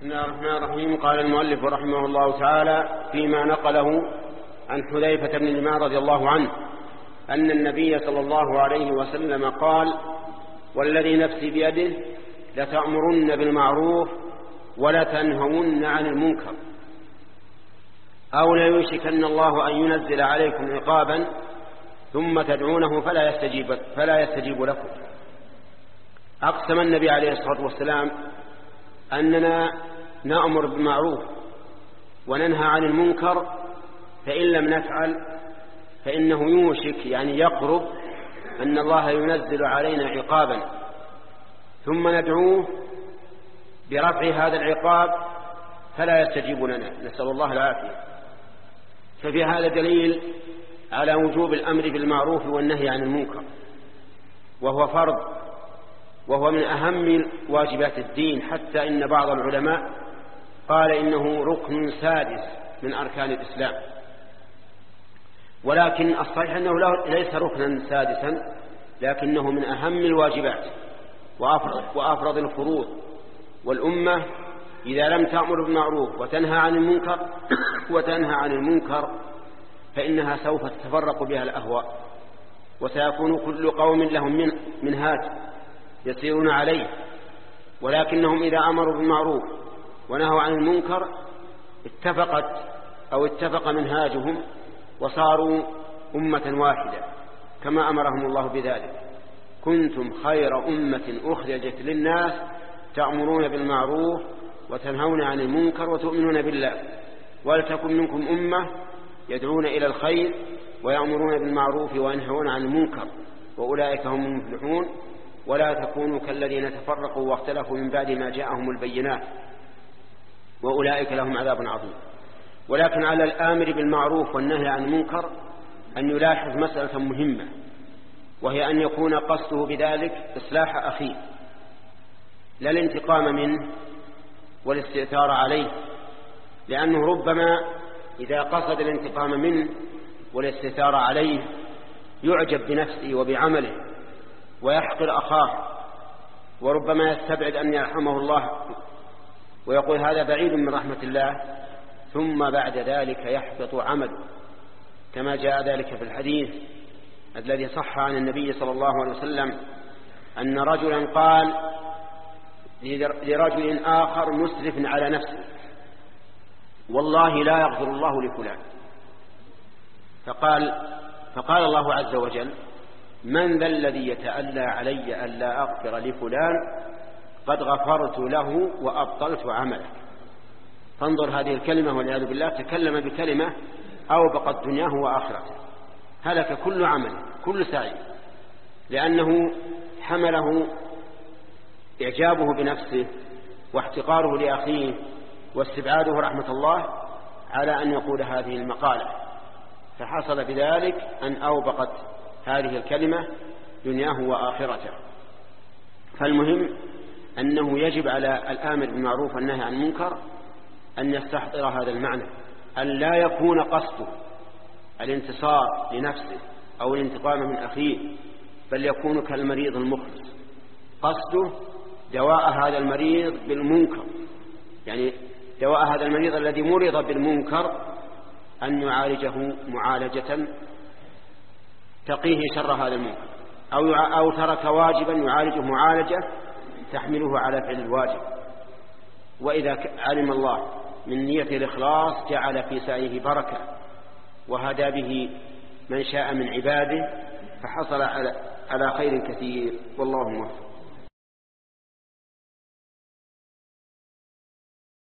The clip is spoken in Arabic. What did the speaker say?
بسم الله الرحمن الرحيم. قال المؤلف رحمه الله تعالى فيما نقله عن حذيفة بن اليمان رضي الله عنه أن النبي صلى الله عليه وسلم قال: والذي نفسي بيده لتأمرن بالمعروف ولتنهون عن المنكر أو ليوشكن الله أن ينزل عليكم عقابا ثم تدعونه فلا يستجيب لكم. أقسم النبي عليه الصلاة والسلام أننا نأمر بالمعروف وننهى عن المنكر، فإن لم نفعل فإنه يوشك، يعني يقرب، أن الله ينزل علينا عقابا ثم ندعوه برفع هذا العقاب فلا يستجيب لنا، نسأل الله العافية. ففي هذا دليل على وجوب الأمر بالمعروف والنهي عن المنكر، وهو فرض، وهو من أهم واجبات الدين، حتى إن بعض العلماء قال إنه ركن سادس من أركان الإسلام، ولكن الصحيح أنه ليس ركنا سادسا، لكنه من أهم الواجبات وأفرض الفروض. والأمة إذا لم تأمر بالمعروف وتنهى عن المنكر فإنها سوف تتفرق بها الأهواء، وسيكون كل قوم لهم منهاج يسيرون عليه، ولكنهم إذا أمروا بالمعروف ونهوا عن المنكر اتفق منهاجهم وصاروا أمة واحدة كما أمرهم الله بذلك: كنتم خير أمة أخرجت للناس تأمرون بالمعروف وتنهون عن المنكر وتؤمنون بالله، ولتكن منكم أمة يدعون إلى الخير ويأمرون بالمعروف وينهون عن المنكر وأولئك هم المفلحون، ولا تكونوا كالذين تفرقوا واختلفوا من بعد ما جاءهم البينات وأولئك لهم عذاب عظيم. ولكن على الآمر بالمعروف والنهي عن المنكر أن يلاحظ مسألة مهمة، وهي أن يكون قصده بذلك إصلاح أخيه، لا الانتقام منه والاستئثار عليه، لأنه ربما إذا قصد الانتقام منه والاستئثار عليه يعجب بنفسه وبعمله ويحقر أخاه، وربما يستبعد أن يرحمه الله ويقول هذا بعيد من رحمة الله، ثم بعد ذلك يحبط عمله، كما جاء ذلك في الحديث الذي صح عن النبي صلى الله عليه وسلم أن رجلا قال لرجل آخر مسرف على نفسه: والله لا يغفر الله لفلان. فقال الله عز وجل: من ذا الذي يتألى علي ألا أغفر لفلان؟ قد غفرت له وأبطلت عمله. فانظر هذه الكلمة والعياذ بالله، تكلم بكلمة أوبقت دنياه وآخرته، هلك كل عمل كل سعي، لأنه حمله إعجابه بنفسه واحتقاره لأخيه واستبعاده رحمة الله على أن يقول هذه المقالة، فحصل بذلك أن أوبقت هذه الكلمة دنياه وآخرته. فالمهم أنه يجب على الآمر بالمعروف والنهي عن المنكر أن يستحضر هذا المعنى، أن لا يكون قصده الانتصار لنفسه أو الانتقام من أخيه، بل يكون كالمريض المخلص، قصده دواء هذا المريض بالمنكر، يعني دواء هذا المريض الذي مرض بالمنكر أن يعالجه معالجة تقيه شر هذا المنكر، أو ترك واجبا يعالجه معالجة تحمله على فعل الواجب. وإذا علم الله من نية الإخلاص جعل في سعيه بركة وهدى به من شاء من عباده، فحصل على خير كثير، والله موفق.